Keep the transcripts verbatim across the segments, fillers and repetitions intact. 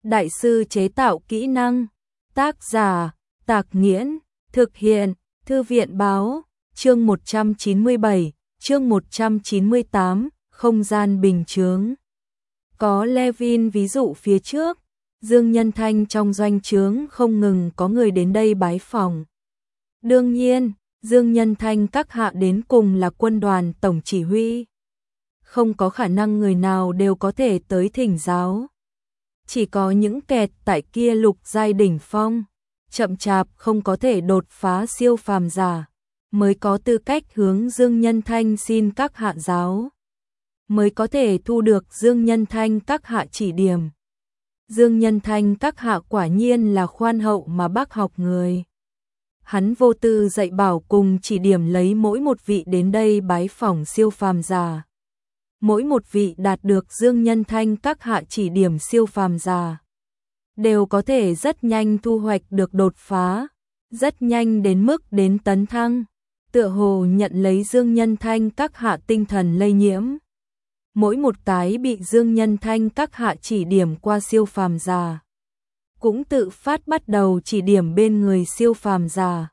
đại sư chế tạo kỹ năng. Tác giả, Tạc Nghiễn, thực hiện, Thư viện Báo, chương một trăm chín mươi bảy, chương một trăm chín mươi tám, không gian bình chướng. Có Levin ví dụ phía trước, Dương Nhân Thanh trong doanh trướng không ngừng có người đến đây bái phỏng. Đương nhiên, Dương Nhân Thanh các hạ đến cùng là quân đoàn tổng chỉ huy. Không có khả năng người nào đều có thể tới thỉnh giáo. Chỉ có những kẹt tại kia lục giai đỉnh phong, chậm chạp không có thể đột phá siêu phàm giả, mới có tư cách hướng Dương Nhân Thanh xin các hạ giáo, mới có thể thu được Dương Nhân Thanh các hạ chỉ điểm. Dương Nhân Thanh các hạ quả nhiên là khoan hậu mà bác học người. Hắn vô tư dạy bảo cùng chỉ điểm lấy mỗi một vị đến đây bái phỏng siêu phàm giả. Mỗi một vị đạt được Dương Nhân Thanh các hạ chỉ điểm siêu phàm giả, đều có thể rất nhanh thu hoạch được đột phá, rất nhanh đến mức đến tấn thăng, tựa hồ nhận lấy Dương Nhân Thanh các hạ tinh thần lây nhiễm. Mỗi một cái bị Dương Nhân Thanh các hạ chỉ điểm qua siêu phàm giả, cũng tự phát bắt đầu chỉ điểm bên người siêu phàm giả.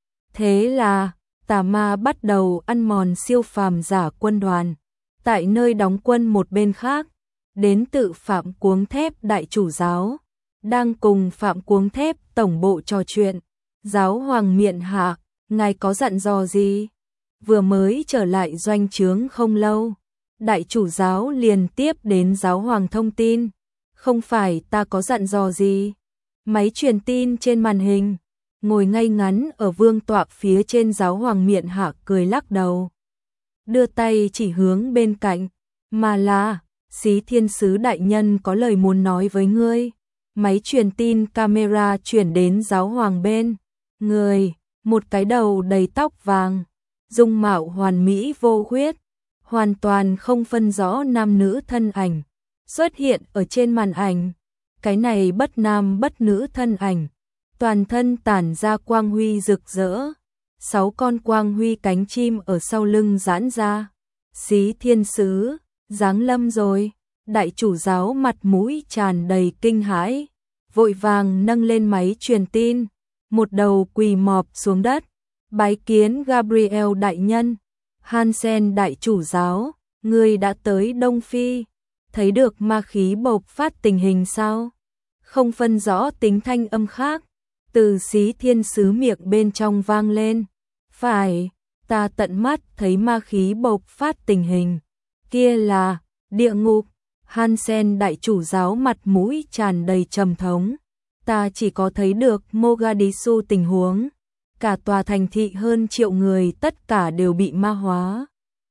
Thế là, tà ma bắt đầu ăn mòn siêu phàm giả quân đoàn. Tại nơi đóng quân một bên khác, đến tự Phạm Cuống Thép đại chủ giáo, đang cùng Phạm Cuống Thép tổng bộ trò chuyện. Giáo hoàng miện hạ, ngài có dặn dò gì? Vừa mới trở lại doanh trướng không lâu, đại chủ giáo liền tiếp đến giáo hoàng thông tin. Không phải ta có dặn dò gì. Máy truyền tin trên màn hình, ngồi ngay ngắn ở vương tọa phía trên giáo hoàng miện hạ cười lắc đầu. Đưa tay chỉ hướng bên cạnh, mà là, Xí Thiên Sứ đại nhân có lời muốn nói với ngươi. Máy truyền tin camera chuyển đến giáo hoàng bên người, một cái đầu đầy tóc vàng, dung mạo hoàn mỹ vô khuyết, hoàn toàn không phân rõ nam nữ thân ảnh, xuất hiện ở trên màn ảnh. Cái này bất nam bất nữ thân ảnh, toàn thân tản ra quang huy rực rỡ. Sáu con quang huy cánh chim ở sau lưng giãn ra. Xí Thiên Sứ, giáng lâm rồi. Đại chủ giáo mặt mũi tràn đầy kinh hãi, vội vàng nâng lên máy truyền tin, một đầu quỳ mọp xuống đất, bái kiến Gabriel đại nhân. Hansen đại chủ giáo, ngươi đã tới Đông Phi, thấy được ma khí bộc phát tình hình sao? Không phân rõ tính thanh âm khác, từ Xí Thiên Sứ miệng bên trong vang lên. Phải, ta tận mắt thấy ma khí bộc phát tình hình. Kia là địa ngục. Hansen đại chủ giáo mặt mũi tràn đầy trầm thống. Ta chỉ có thấy được Mogadishu tình huống. Cả tòa thành thị hơn triệu người tất cả đều bị ma hóa.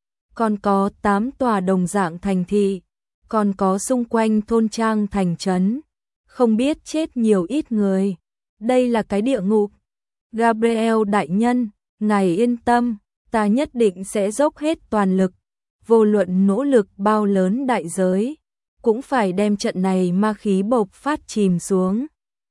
Còn có tám tòa đồng dạng thành thị. Còn có xung quanh thôn trang thành trấn. Không biết chết nhiều ít người. Đây là cái địa ngục. Gabriel đại nhân, ngài yên tâm, ta nhất định sẽ dốc hết toàn lực, vô luận nỗ lực bao lớn đại giới, cũng phải đem trận này ma khí bộc phát chìm xuống.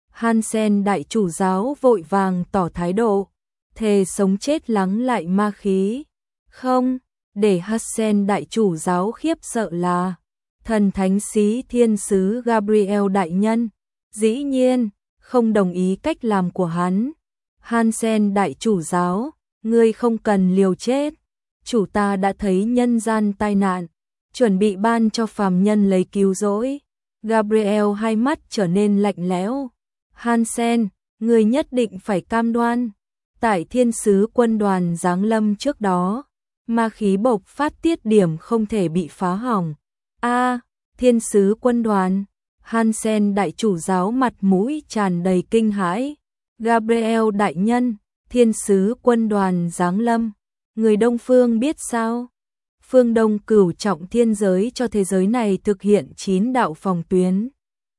Hansen đại chủ giáo vội vàng tỏ thái độ, thề sống chết lắng lại ma khí. Không, để Hansen đại chủ giáo khiếp sợ là thần thánh Xí Thiên Sứ Gabriel đại nhân, dĩ nhiên không đồng ý cách làm của hắn. Hansen đại chủ giáo, ngươi không cần liều chết, chủ ta đã thấy nhân gian tai nạn, chuẩn bị ban cho phàm nhân lấy cứu rỗi. Gabriel hai mắt trở nên lạnh lẽo. Hansen, ngươi nhất định phải cam đoan, tại thiên sứ quân đoàn giáng lâm trước đó, ma khí bộc phát tiết điểm không thể bị phá hỏng. A, thiên sứ quân đoàn. Hansen đại chủ giáo mặt mũi tràn đầy kinh hãi. Gabriel đại nhân, thiên sứ quân đoàn giáng lâm, người Đông Phương biết sao? Phương Đông cửu trọng thiên giới cho thế giới này thực hiện chín đạo phòng tuyến.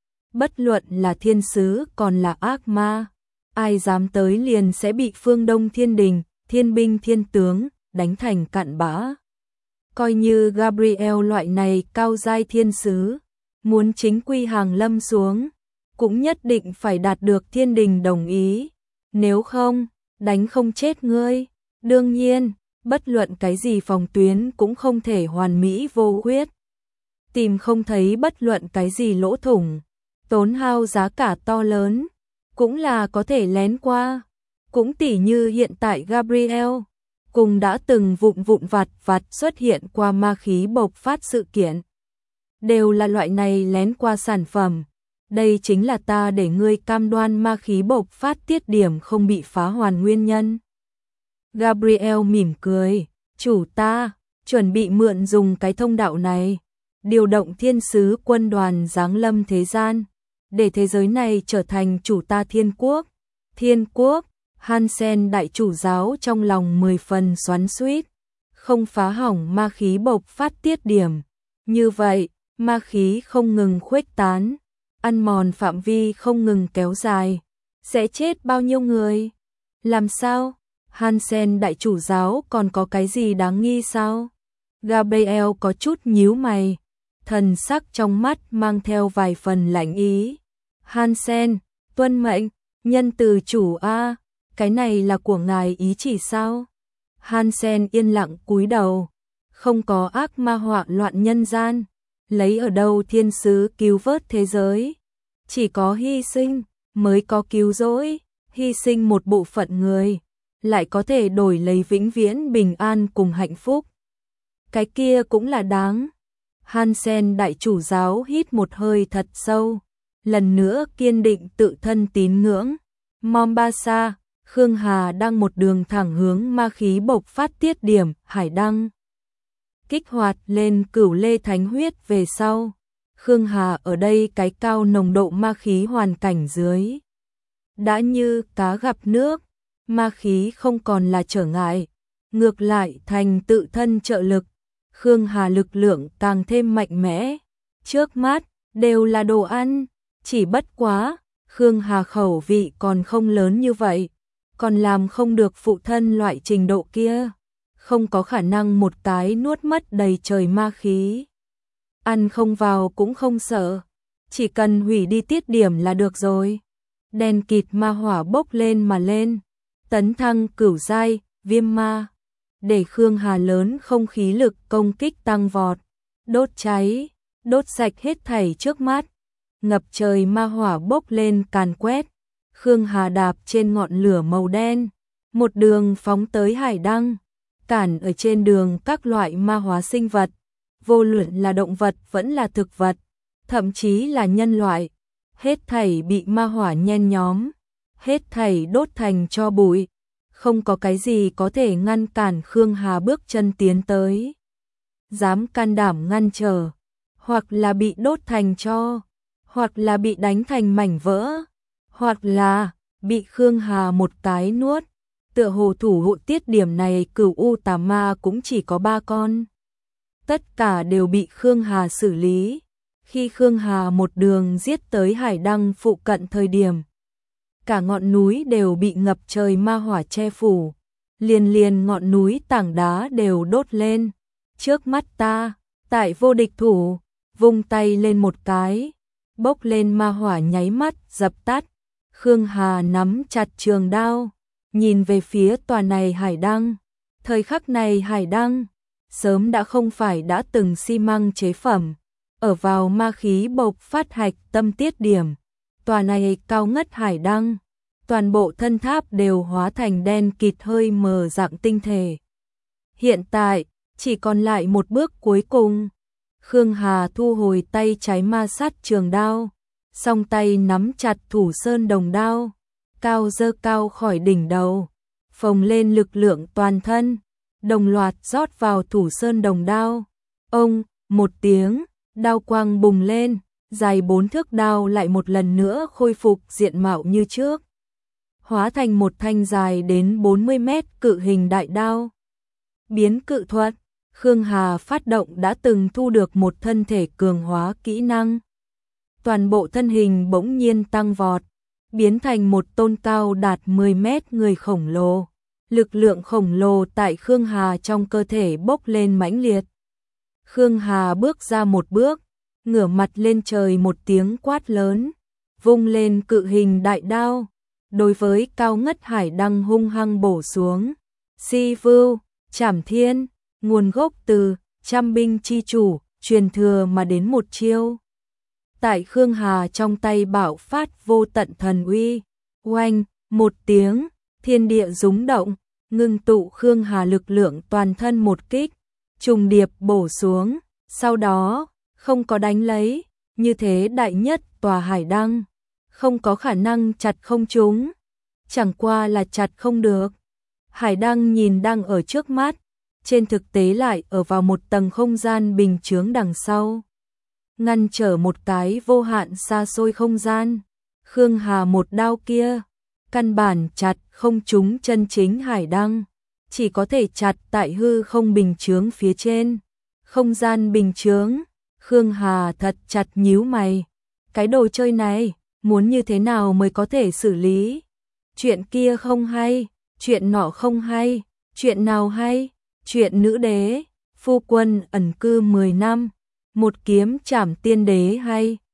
Bất luận là thiên sứ còn là ác ma, ai dám tới liền sẽ bị Phương Đông thiên đình, thiên binh thiên tướng đánh thành cặn bã. Coi như Gabriel loại này cao giai thiên sứ, muốn chính quy hàng lâm xuống, cũng nhất định phải đạt được thiên đình đồng ý, nếu không, đánh không chết ngươi. Đương nhiên, bất luận cái gì phòng tuyến cũng không thể hoàn mỹ vô khuyết. Tìm không thấy bất luận cái gì lỗ thủng, tốn hao giá cả to lớn, cũng là có thể lén qua. Cũng tỉ như hiện tại Gabriel, cùng đã từng vụn vụn vặt vặt xuất hiện qua ma khí bộc phát sự kiện. Đều là loại này lén qua sản phẩm. Đây chính là ta để ngươi cam đoan ma khí bộc phát tiết điểm không bị phá hoàn nguyên nhân. Gabriel mỉm cười, chủ ta, chuẩn bị mượn dùng cái thông đạo này, điều động thiên sứ quân đoàn giáng lâm thế gian, để thế giới này trở thành chủ ta thiên quốc. Thiên quốc, Hansen đại chủ giáo trong lòng mười phần xoắn xuýt, không phá hỏng ma khí bộc phát tiết điểm. Như vậy, ma khí không ngừng khuếch tán, ăn mòn phạm vi không ngừng kéo dài, sẽ chết bao nhiêu người? Làm sao? Hansen đại chủ giáo còn có cái gì đáng nghi sao? Gabriel có chút nhíu mày, thần sắc trong mắt mang theo vài phần lạnh ý. Hansen, tuân mệnh, nhân từ chủ a, cái này là của ngài ý chỉ sao? Hansen yên lặng cúi đầu, không có ác ma họa loạn nhân gian, lấy ở đâu thiên sứ cứu vớt thế giới? Chỉ có hy sinh mới có cứu rỗi, hy sinh một bộ phận người, lại có thể đổi lấy vĩnh viễn bình an cùng hạnh phúc. Cái kia cũng là đáng. Hansen đại chủ giáo hít một hơi thật sâu, lần nữa kiên định tự thân tín ngưỡng. Mombasa, Khương Hà đang một đường thẳng hướng ma khí bộc phát tiết điểm, hải đăng. Kích hoạt lên cửu lê thánh huyết về sau. Khương Hà ở đây cái cao nồng độ ma khí hoàn cảnh dưới. Đã như cá gặp nước, ma khí không còn là trở ngại, ngược lại thành tự thân trợ lực. Khương Hà lực lượng càng thêm mạnh mẽ, trước mắt đều là đồ ăn, chỉ bất quá, Khương Hà khẩu vị còn không lớn như vậy, còn làm không được phụ thân loại trình độ kia, không có khả năng một cái nuốt mất đầy trời ma khí. Ăn không vào cũng không sợ, chỉ cần hủy đi tiết điểm là được rồi. Đèn kịt ma hỏa bốc lên mà lên, tấn thăng cửu giai, viêm ma, để Khương Hà lớn không khí lực công kích tăng vọt, đốt cháy, đốt sạch hết thảy trước mắt. Ngập trời ma hỏa bốc lên càn quét, Khương Hà đạp trên ngọn lửa màu đen, một đường phóng tới hải đăng, cản ở trên đường các loại ma hóa sinh vật, vô luận là động vật vẫn là thực vật, thậm chí là nhân loại, hết thảy bị ma hỏa nhen nhóm, hết thảy đốt thành tro bụi, không có cái gì có thể ngăn cản Khương Hà bước chân tiến tới. Dám can đảm ngăn trở, hoặc là bị đốt thành tro, hoặc là bị đánh thành mảnh vỡ, hoặc là bị Khương Hà một cái nuốt. Tựa hồ thủ hộ tiết điểm này cửu u tà ma cũng chỉ có ba con. Tất cả đều bị Khương Hà xử lý. Khi Khương Hà một đường giết tới hải đăng phụ cận thời điểm, cả ngọn núi đều bị ngập trời ma hỏa che phủ, liền liền ngọn núi tảng đá đều đốt lên. Trước mắt ta, tại vô địch thủ, vung tay lên một cái, bốc lên ma hỏa nháy mắt dập tắt. Khương Hà nắm chặt trường đao, nhìn về phía tòa này hải đăng. Thời khắc này hải đăng sớm đã không phải đã từng xi măng chế phẩm, ở vào ma khí bộc phát hạch tâm tiết điểm. Tòa này cao ngất hải đăng, toàn bộ thân tháp đều hóa thành đen kịt hơi mờ dạng tinh thể. Hiện tại, chỉ còn lại một bước cuối cùng. Khương Hà thu hồi tay trái ma sát trường đao, song tay nắm chặt thủ sơn đồng đao, cao dơ cao khỏi đỉnh đầu, phồng lên lực lượng toàn thân, đồng loạt rót vào thủ sơn đồng đao. Ông, một tiếng, đao quang bùng lên, dài bốn thước đao lại một lần nữa khôi phục diện mạo như trước, hóa thành một thanh dài đến bốn mươi mét cự hình đại đao. Biến cự thuật, Khương Hà phát động đã từng thu được một thân thể cường hóa kỹ năng. Toàn bộ thân hình bỗng nhiên tăng vọt, biến thành một tôn cao đạt mười mét người khổng lồ. Lực lượng khổng lồ tại Khương Hà trong cơ thể bốc lên mãnh liệt. Khương Hà bước ra một bước, ngửa mặt lên trời một tiếng quát lớn, vung lên cự hình đại đao, đối với cao ngất hải đăng hung hăng bổ xuống. Si vưu, trảm thiên, nguồn gốc từ trăm binh chi chủ, truyền thừa mà đến một chiêu. tại Khương Hà trong tay bạo phát vô tận thần uy. Oanh, một tiếng, thiên địa rúng động, ngưng tụ Khương Hà lực lượng toàn thân một kích, trùng điệp bổ xuống, sau đó, không có đánh lấy, như thế đại nhất tòa hải đăng, không có khả năng chặt không trúng, chẳng qua là chặt không được. Hải đăng nhìn đang ở trước mắt, trên thực tế lại ở vào một tầng không gian bình chướng đằng sau, ngăn trở một cái vô hạn xa xôi không gian. Khương Hà một đao kia, căn bản chặt không trúng chân chính hải đăng, chỉ có thể chặt tại hư không bình chướng phía trên. Không gian bình chướng, Khương Hà thật chặt nhíu mày. Cái đồ chơi này, muốn như thế nào mới có thể xử lý? Chuyện kia không hay, chuyện nọ không hay, chuyện nào hay? Chuyện nữ đế, phu quân ẩn cư mười năm, một kiếm trảm tiên đế hay?